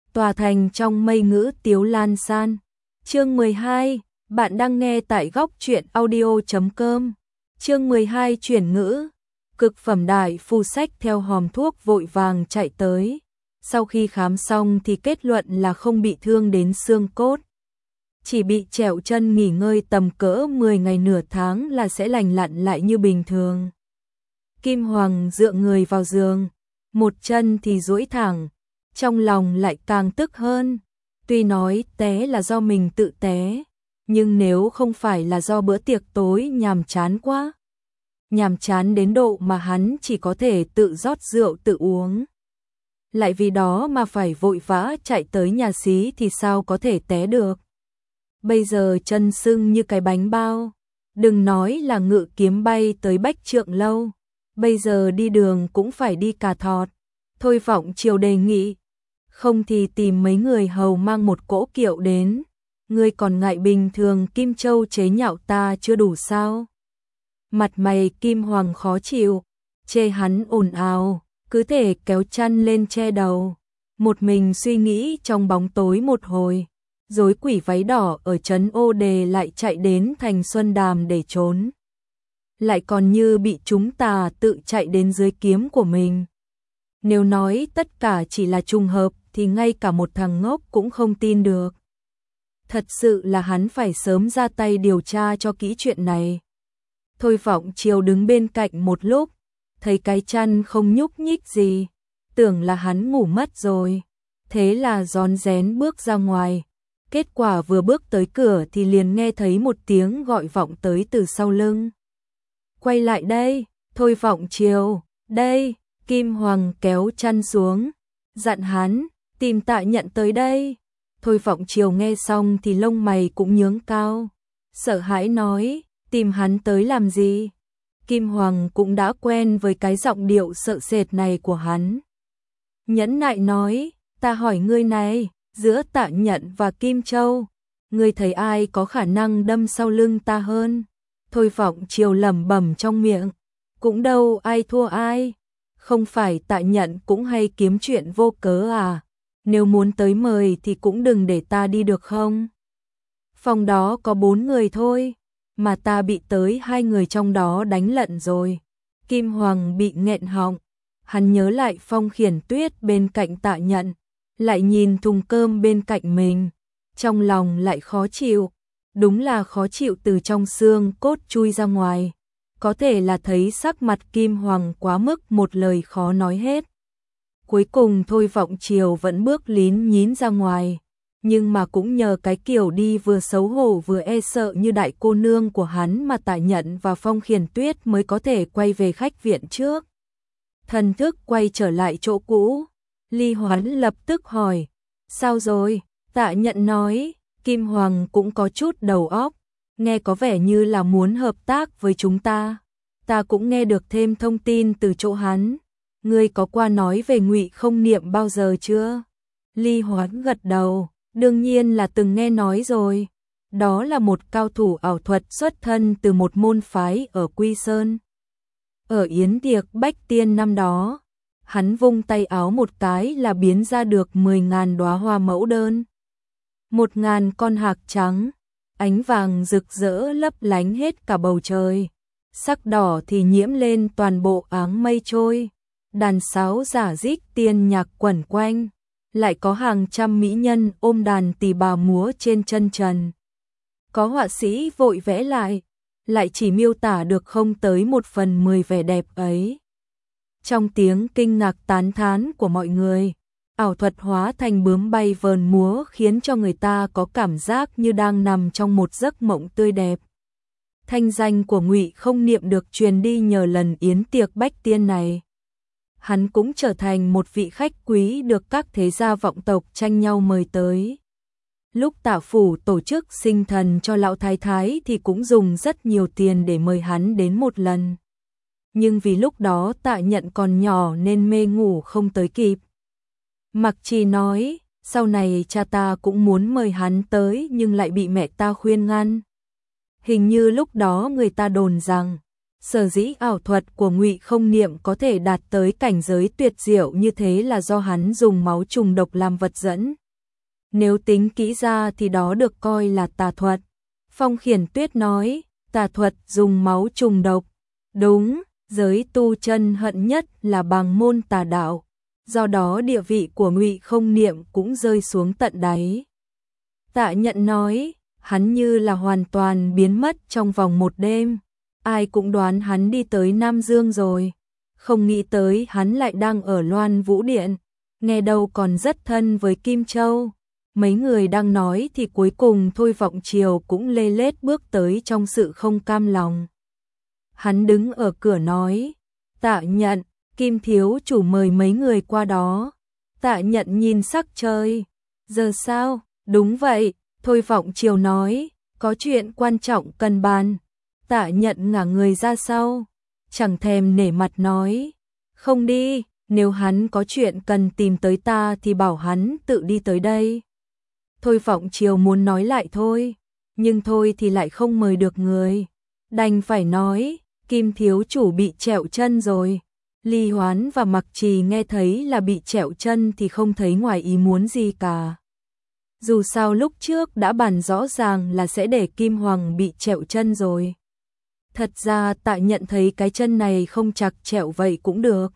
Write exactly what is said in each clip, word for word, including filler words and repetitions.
tòa thành trong mây ngữ tiếu lan san. Chương mười hai, bạn đang nghe tại góc truyện audio chấm com. Chương mười hai chuyển ngữ. Cực phẩm đại phu sách theo hòm thuốc vội vàng chạy tới. Sau khi khám xong thì kết luận là không bị thương đến xương cốt. Chỉ bị trẹo chân nghỉ ngơi tầm cỡ mười ngày nửa tháng là sẽ lành lặn lại như bình thường. Kim Hoàng dựa người vào giường, một chân thì duỗi thẳng, trong lòng lại càng tức hơn. Tuy nói té là do mình tự té, nhưng nếu không phải là do bữa tiệc tối nhàm chán quá, nhàm chán đến độ mà hắn chỉ có thể tự rót rượu tự uống, lại vì đó mà phải vội vã chạy tới nhà xí thì sao có thể té được. Bây giờ chân sưng như cái bánh bao, đừng nói là ngự kiếm bay tới Bách Trượng Lâu, bây giờ đi đường cũng phải đi cà thọt. Thôi Vọng Chiều đề nghị, không thì tìm mấy người hầu mang một cỗ kiệu đến, ngươi còn ngại bình thường Kim Châu chế nhạo ta chưa đủ sao? Mặt mày Kim Hoàng khó chịu, chê hắn ồn ào, cứ thể kéo chăn lên che đầu, một mình suy nghĩ trong bóng tối một hồi, rối quỷ váy đỏ ở trấn Ô Đề lại chạy đến thành Xuân Đàm để trốn. Lại còn như bị chúng ta tự chạy đến dưới kiếm của mình. Nếu nói tất cả chỉ là trùng hợp thì ngay cả một thằng ngốc cũng không tin được. Thật sự là hắn phải sớm ra tay điều tra cho kỹ chuyện này. Thôi Vọng Chiều đứng bên cạnh một lúc, thấy cái chăn không nhúc nhích gì, tưởng là hắn ngủ mất rồi. Thế là rón rén bước ra ngoài. Kết quả vừa bước tới cửa thì liền nghe thấy một tiếng gọi vọng tới từ sau lưng. Quay lại đây, Thôi Vọng Chiều, đây. Kim Hoàng kéo chăn xuống, dặn hắn, tìm Tạ Nhận tới đây. Thôi Vọng Chiều nghe xong thì lông mày cũng nhướng cao, sợ hãi nói, tìm hắn tới làm gì? Kim Hoàng cũng đã quen với cái giọng điệu sợ sệt này của hắn. Nhẫn nại nói, ta hỏi ngươi này, giữa Tạ Nhận và Kim Châu, ngươi thấy ai có khả năng đâm sau lưng ta hơn? Thôi Vọng Chiều lẩm bẩm trong miệng, cũng đâu ai thua ai. Không phải Tạ Nhận cũng hay kiếm chuyện vô cớ à? Nếu muốn tới mời thì cũng đừng để ta đi được không? Phòng đó có bốn người thôi, mà ta bị tới hai người trong đó đánh lận rồi. Kim Hoàng bị nghẹn họng, hắn nhớ lại Phong Khiển Tuyết bên cạnh Tạ Nhận, lại nhìn thùng cơm bên cạnh mình, trong lòng lại khó chịu, đúng là khó chịu từ trong xương cốt chui ra ngoài. Có thể là thấy sắc mặt Kim Hoàng quá mức một lời khó nói hết. Cuối cùng Thôi Vọng Chiều vẫn bước lín nhín ra ngoài, nhưng mà cũng nhờ cái kiểu đi vừa xấu hổ vừa e sợ như đại cô nương của hắn mà Tạ Nhận và Phong Khiển Tuyết mới có thể quay về khách viện trước. Thần thức quay trở lại chỗ cũ, Ly Hoán lập tức hỏi, sao rồi? Tạ Nhận nói, Kim Hoàng cũng có chút đầu óc, nghe có vẻ như là muốn hợp tác với chúng ta. Ta cũng nghe được thêm thông tin từ chỗ hắn. Ngươi có qua nói về Ngụy Không Niệm bao giờ chưa? Ly Hoán gật đầu, đương nhiên là từng nghe nói rồi. Đó là một cao thủ ảo thuật xuất thân từ một môn phái ở Quy Sơn. Ở yến tiệc Bách Tiên năm đó, hắn vung tay áo một cái là biến ra được mười ngàn đóa hoa mẫu đơn. Một ngàn con hạc trắng, ánh vàng rực rỡ lấp lánh hết cả bầu trời, sắc đỏ thì nhiễm lên toàn bộ áng mây trôi, đàn sáo giả dích tiên nhạc quẩn quanh, lại có hàng trăm mỹ nhân ôm đàn tỳ bà múa trên chân trần. Có họa sĩ vội vẽ lại, lại chỉ miêu tả được không tới một phần mười vẻ đẹp ấy. Trong tiếng kinh ngạc tán thán của mọi người, ảo thuật hóa thành bướm bay vờn múa khiến cho người ta có cảm giác như đang nằm trong một giấc mộng tươi đẹp. Thanh danh của Ngụy Không Niệm được truyền đi nhờ lần yến tiệc Bách Tiên này. Hắn cũng trở thành một vị khách quý được các thế gia vọng tộc tranh nhau mời tới. Lúc Tạ phủ tổ chức sinh thần cho lão thái thái thì cũng dùng rất nhiều tiền để mời hắn đến một lần. Nhưng vì lúc đó Tạ Nhận còn nhỏ nên mê ngủ không tới kịp. Mặc Trì nói, sau này cha ta cũng muốn mời hắn tới nhưng lại bị mẹ ta khuyên ngăn. Hình như lúc đó người ta đồn rằng, sở dĩ ảo thuật của Ngụy Không Niệm có thể đạt tới cảnh giới tuyệt diệu như thế là do hắn dùng máu trùng độc làm vật dẫn, nếu tính kỹ ra thì đó được coi là tà thuật. Phong Khiển Tuyết nói, tà thuật dùng máu trùng độc. Đúng, giới tu chân hận nhất là bằng môn tà đạo, do đó địa vị của Ngụy Không Niệm cũng rơi xuống tận đáy. Tạ Nhận nói, hắn như là hoàn toàn biến mất trong vòng một đêm, ai cũng đoán hắn đi tới Nam Dương rồi, không nghĩ tới hắn lại đang ở Loan Vũ Điện, nghe đâu còn rất thân với Kim Châu. Mấy người đang nói thì cuối cùng Thôi Vọng Triều cũng lê lết bước tới trong sự không cam lòng. Hắn đứng ở cửa nói, Tạ Nhận, Kim thiếu chủ mời mấy người qua đó. Tạ Nhận nhìn sắc trời, giờ sao? Đúng vậy, Thôi Vọng Triều nói, có chuyện quan trọng cần bàn. Tạ Nhận ngả người ra sau, chẳng thèm nể mặt nói, không đi, nếu hắn có chuyện cần tìm tới ta thì bảo hắn tự đi tới đây. Thôi Vọng Triều muốn nói lại thôi, nhưng thôi thì lại không mời được người, đành phải nói, Kim thiếu chủ bị trẹo chân rồi. Ly Hoán và Mặc Trì nghe thấy là bị trẹo chân thì không thấy ngoài ý muốn gì cả. Dù sao lúc trước đã bàn rõ ràng là sẽ để Kim Hoàng bị trẹo chân rồi. Thật ra Tạ Nhận thấy cái chân này không chặt trẹo vậy cũng được.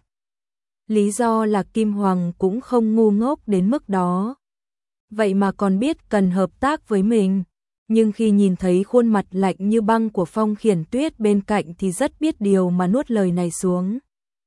Lý do là Kim Hoàng cũng không ngu ngốc đến mức đó. Vậy mà còn biết cần hợp tác với mình. Nhưng khi nhìn thấy khuôn mặt lạnh như băng của Phong Khiển Tuyết bên cạnh thì rất biết điều mà nuốt lời này xuống.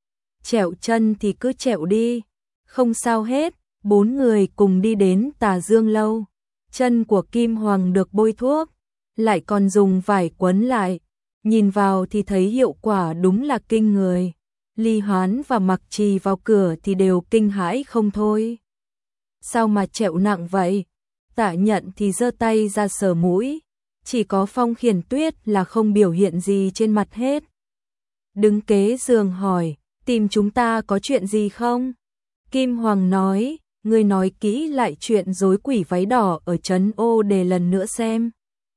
Trẹo chân thì cứ trẹo đi, không sao hết. Bốn người cùng đi đến Tà Dương lâu. Chân của Kim Hoàng được bôi thuốc, lại còn dùng vải quấn lại. Nhìn vào thì thấy hiệu quả đúng là kinh người. Ly Hoán và Mặc Trì vào cửa thì đều kinh hãi không thôi. Sao mà trẹo nặng vậy? Tạ Nhận thì giơ tay ra sờ mũi, chỉ có Phong Khiển Tuyết là không biểu hiện gì trên mặt hết. Đứng kế giường hỏi, tìm chúng ta có chuyện gì không? Kim Hoàng nói, ngươi nói kỹ lại chuyện rối quỷ váy đỏ ở trấn Ô Đề lần nữa xem.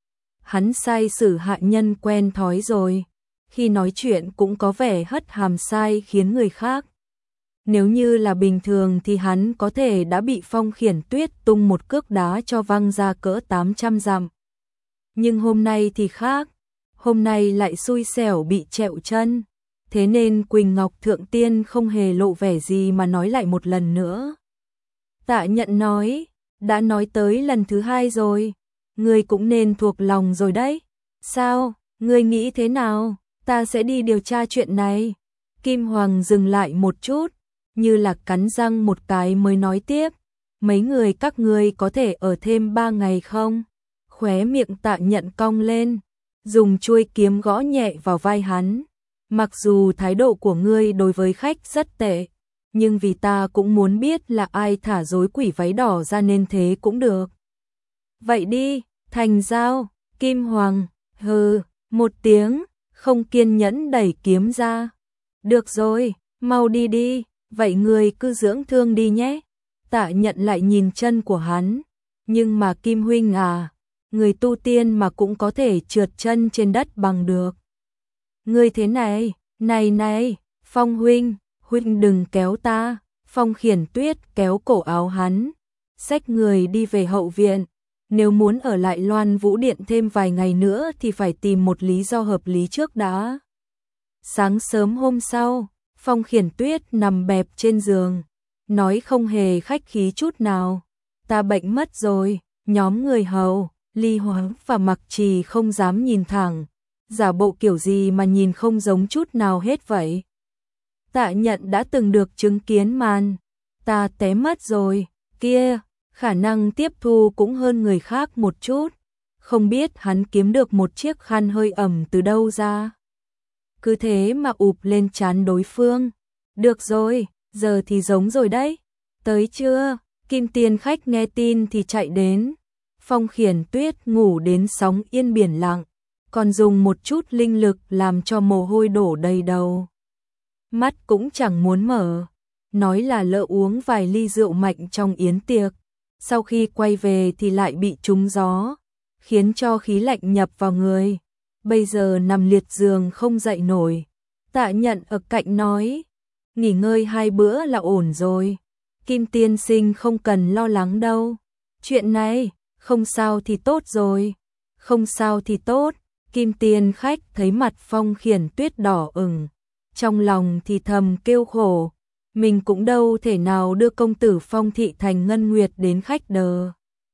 Hắn sai sử hạ nhân quen thói rồi, khi nói chuyện cũng có vẻ hất hàm sai khiến người khác. Nếu như là bình thường thì hắn có thể đã bị Phong Khiển Tuyết tung một cước đá cho văng ra cỡ tám trăm dặm. Nhưng hôm nay thì khác, hôm nay lại xui xẻo bị trẹo chân, thế nên Quỳnh Ngọc Thượng Tiên không hề lộ vẻ gì mà nói lại một lần nữa. Tạ Nhận nói, đã nói tới lần thứ hai rồi, ngươi cũng nên thuộc lòng rồi đấy. Sao, ngươi nghĩ thế nào, ta sẽ đi điều tra chuyện này. Kim Hoàng dừng lại một chút, như là cắn răng một cái mới nói tiếp, mấy người các ngươi có thể ở thêm ba ngày không? Khóe miệng Tạ Nhận cong lên, dùng chuôi kiếm gõ nhẹ vào vai hắn. Mặc dù thái độ của ngươi đối với khách rất tệ, nhưng vì ta cũng muốn biết là ai thả rối quỷ váy đỏ ra nên thế cũng được. Vậy đi, thành giao. Kim Hoàng, hừ, một tiếng, không kiên nhẫn đẩy kiếm ra. Được rồi, mau đi đi, vậy ngươi cứ dưỡng thương đi nhé. Tạ Nhận lại nhìn chân của hắn, nhưng mà Kim huynh à, người tu tiên mà cũng có thể trượt chân trên đất bằng được. Ngươi thế này, này này, Phong huynh, huynh đừng kéo ta. Phong Khiển Tuyết kéo cổ áo hắn, xách người đi về hậu viện. Nếu muốn ở lại Loan Vũ Điện thêm vài ngày nữa thì phải tìm một lý do hợp lý trước đã. Sáng sớm hôm sau, Phong Khiển Tuyết nằm bẹp trên giường, nói không hề khách khí chút nào. Ta bệnh mất rồi. Nhóm người hầu, Ly Hoán và Mặc Trì không dám nhìn thẳng, giả bộ kiểu gì mà nhìn không giống chút nào hết vậy. Tạ Nhận đã từng được chứng kiến màn ta té mất rồi, kia, khả năng tiếp thu cũng hơn người khác một chút, không biết hắn kiếm được một chiếc khăn hơi ẩm từ đâu ra. Cứ thế mà ụp lên trán đối phương. Được rồi, giờ thì giống rồi đấy. Tới chưa? Kim Tiên khách nghe tin thì chạy đến. Phong Khiển Tuyết ngủ đến sóng yên biển lặng, còn dùng một chút linh lực làm cho mồ hôi đổ đầy đầu. Mắt cũng chẳng muốn mở, nói là lỡ uống vài ly rượu mạnh trong yến tiệc, sau khi quay về thì lại bị trúng gió, khiến cho khí lạnh nhập vào người. Bây giờ nằm liệt giường không dậy nổi. Tạ Nhận ở cạnh nói, nghỉ ngơi hai bữa là ổn rồi. Kim tiên sinh không cần lo lắng đâu. Chuyện này, không sao thì tốt rồi. Không sao thì tốt. Kim Tiên khách thấy mặt Phong Khiển Tuyết đỏ ửng, trong lòng thì thầm kêu khổ, mình cũng đâu thể nào đưa công tử Phong thị thành ngân nguyệt đến khách đờ.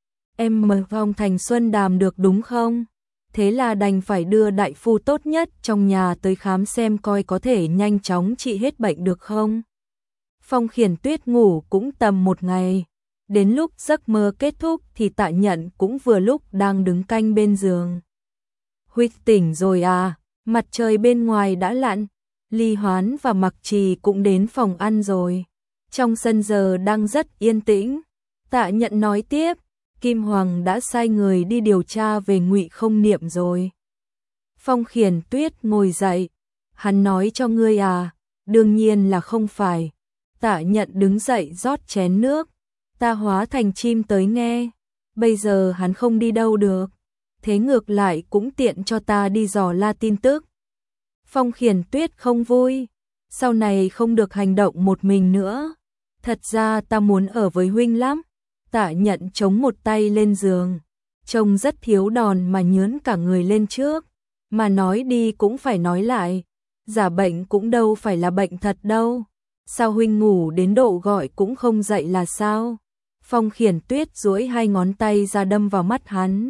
Em mời Phong thành Xuân Đàm được đúng không? Thế là đành phải đưa đại phu tốt nhất trong nhà tới khám xem coi có thể nhanh chóng trị hết bệnh được không. Phong Khiển Tuyết ngủ cũng tầm một ngày, đến lúc giấc mơ kết thúc thì Tạ Nhận cũng vừa lúc đang đứng canh bên giường. Huynh tỉnh rồi à, mặt trời bên ngoài đã lặn, Ly Hoán và Mặc Trì cũng đến phòng ăn rồi. Trong sân giờ đang rất yên tĩnh. Tạ Nhận nói tiếp, Kim Hoàng đã sai người đi điều tra về Ngụy Không Niệm rồi. Phong Khiển Tuyết ngồi dậy, hắn nói cho ngươi à, đương nhiên là không phải. Tạ Nhận đứng dậy rót chén nước, ta hóa thành chim tới nghe, bây giờ hắn không đi đâu được, thế ngược lại cũng tiện cho ta đi dò la tin tức. Phong Khiển Tuyết không vui, sau này không được hành động một mình nữa, thật ra ta muốn ở với huynh lắm. Tạ Nhận chống một tay lên giường, trông rất thiếu đòn mà nhướn cả người lên trước, mà nói đi cũng phải nói lại, giả bệnh cũng đâu phải là bệnh thật đâu, sao huynh ngủ đến độ gọi cũng không dậy là sao? Phong Khiển Tuyết duỗi hai ngón tay ra đâm vào mắt hắn.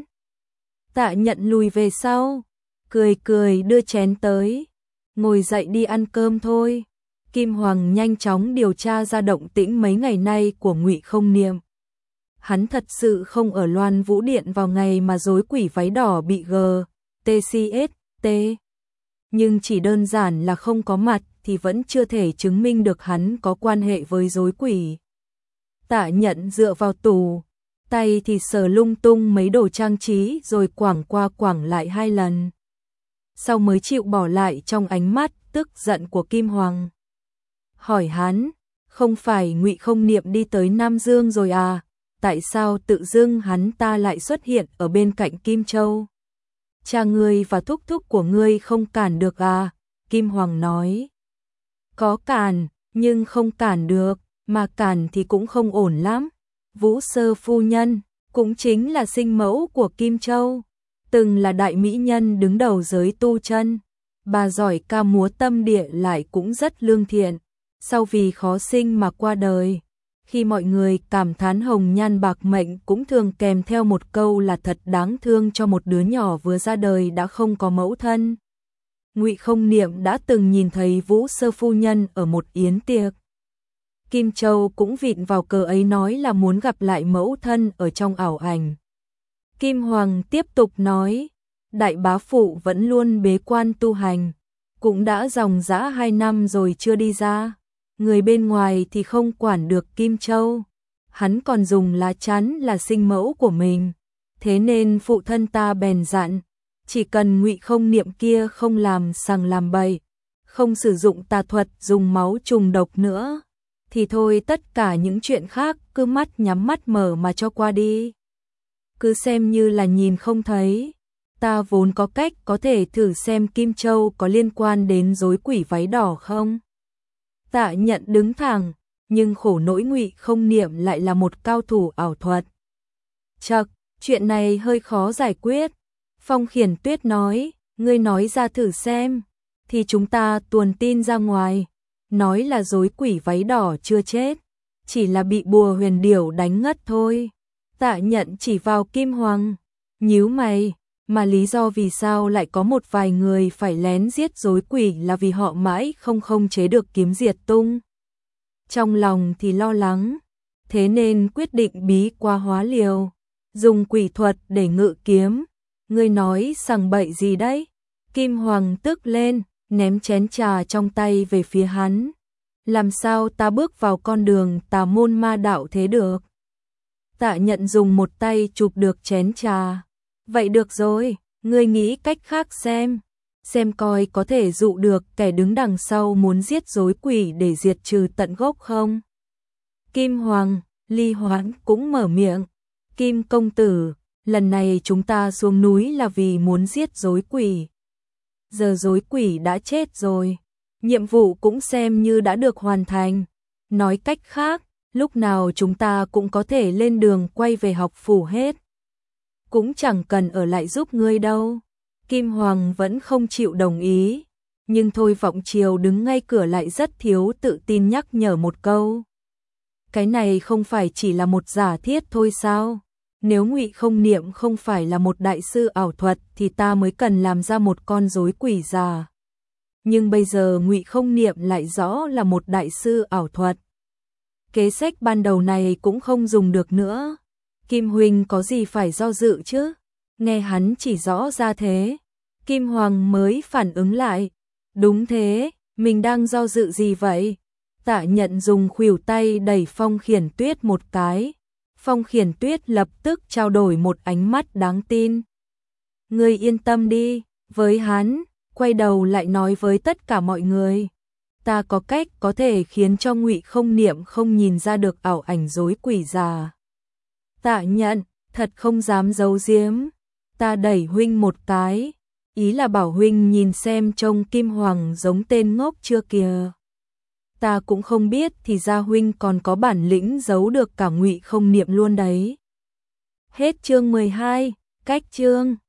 Tạ Nhận lùi về sau, cười cười đưa chén tới, ngồi dậy đi ăn cơm thôi. Kim Hoàng nhanh chóng điều tra ra động tĩnh mấy ngày nay của Ngụy Không Niệm. Hắn thật sự không ở Loan Vũ Điện vào ngày mà rối quỷ váy đỏ bị G, T C S, T. Nhưng chỉ đơn giản là không có mặt thì vẫn chưa thể chứng minh được hắn có quan hệ với rối quỷ. Tạ Nhận dựa vào tủ, tay thì sờ lung tung mấy đồ trang trí rồi quảng qua quảng lại hai lần. Sau mới chịu bỏ lại trong ánh mắt tức giận của Kim Hoàng. Hỏi hắn, không phải Ngụy Không Niệm đi tới Nam Dương rồi à? Tại sao tự dưng hắn ta lại xuất hiện ở bên cạnh Kim Châu? Cha ngươi và thúc thúc của ngươi không cản được à? Kim Hoàng nói. Có cản, nhưng không cản được, mà cản thì cũng không ổn lắm. Vũ Sơ phu nhân, cũng chính là sinh mẫu của Kim Châu, từng là đại mỹ nhân đứng đầu giới tu chân. Bà giỏi ca múa tâm địa lại cũng rất lương thiện, sau vì khó sinh mà qua đời. Khi mọi người cảm thán hồng nhan bạc mệnh cũng thường kèm theo một câu là thật đáng thương cho một đứa nhỏ vừa ra đời đã không có mẫu thân. Ngụy Không Niệm đã từng nhìn thấy Vũ Sơ phu nhân ở một yến tiệc. Kim Châu cũng vịn vào cờ ấy nói là muốn gặp lại mẫu thân ở trong ảo ảnh. Kim Hoàng tiếp tục nói, đại bá phụ vẫn luôn bế quan tu hành, cũng đã dòng dã hai năm rồi chưa đi ra. Người bên ngoài thì không quản được Kim Châu, hắn còn dùng lá chắn là sinh mẫu của mình, thế nên phụ thân ta bèn dặn, chỉ cần Ngụy Không Niệm kia không làm sằng làm bậy, không sử dụng tà thuật dùng máu trùng độc nữa, thì thôi tất cả những chuyện khác cứ mắt nhắm mắt mở mà cho qua đi. Cứ xem như là nhìn không thấy, ta vốn có cách có thể thử xem Kim Châu có liên quan đến rối quỷ váy đỏ không. Tạ Nhận đứng thẳng, nhưng khổ nỗi Ngụy Không Niệm lại là một cao thủ ảo thuật. Chậc, chuyện này hơi khó giải quyết. Phong Khiển Tuyết nói, ngươi nói ra thử xem, thì chúng ta tuồn tin ra ngoài, nói là rối quỷ váy đỏ chưa chết, chỉ là bị bùa huyền điểu đánh ngất thôi. Tạ Nhận chỉ vào Kim Hoàng, nhíu mày, mà lý do vì sao lại có một vài người phải lén giết rối quỷ là vì họ mãi không không chế được kiếm diệt tung. Trong lòng thì lo lắng, thế nên quyết định bí qua hóa liều, dùng quỷ thuật để ngự kiếm. Ngươi nói sằng bậy gì đấy? Kim Hoàng tức lên, ném chén trà trong tay về phía hắn. Làm sao ta bước vào con đường tà môn ma đạo thế được? Tạ Nhận dùng một tay chụp được chén trà. Vậy được rồi, ngươi nghĩ cách khác xem, xem coi có thể dụ được kẻ đứng đằng sau muốn giết rối quỷ để diệt trừ tận gốc không? Kim Hoàng, Ly Hoán cũng mở miệng. Kim công tử, lần này chúng ta xuống núi là vì muốn giết rối quỷ. Giờ rối quỷ đã chết rồi, nhiệm vụ cũng xem như đã được hoàn thành. Nói cách khác, lúc nào chúng ta cũng có thể lên đường quay về học phủ hết. Cũng chẳng cần ở lại giúp ngươi đâu. Kim Hoàng vẫn không chịu đồng ý, nhưng Thôi Vọng Triều đứng ngay cửa lại rất thiếu tự tin nhắc nhở một câu. Cái này không phải chỉ là một giả thiết thôi sao? Nếu Ngụy Không Niệm không phải là một đại sư ảo thuật thì ta mới cần làm ra một con rối quỷ già. Nhưng bây giờ Ngụy Không Niệm lại rõ là một đại sư ảo thuật. Kế sách ban đầu này cũng không dùng được nữa. Kim huynh có gì phải do dự chứ? Nghe hắn chỉ rõ ra thế, Kim Hoàng mới phản ứng lại. Đúng thế, mình đang do dự gì vậy? Tạ Nhận dùng khuỷu tay đẩy Phong Khiển Tuyết một cái. Phong Khiển Tuyết lập tức trao đổi một ánh mắt đáng tin. Ngươi yên tâm đi, với hắn, quay đầu lại nói với tất cả mọi người. Ta có cách có thể khiến cho Ngụy Không Niệm không nhìn ra được ảo ảnh rối quỷ già. Tạ Nhận, thật không dám giấu giếm. Ta đẩy huynh một cái, ý là bảo huynh nhìn xem trông Kim Hoàng giống tên ngốc chưa kìa. Ta cũng không biết thì ra huynh còn có bản lĩnh giấu được cả Ngụy Không Niệm luôn đấy. Hết chương mười hai, cách chương.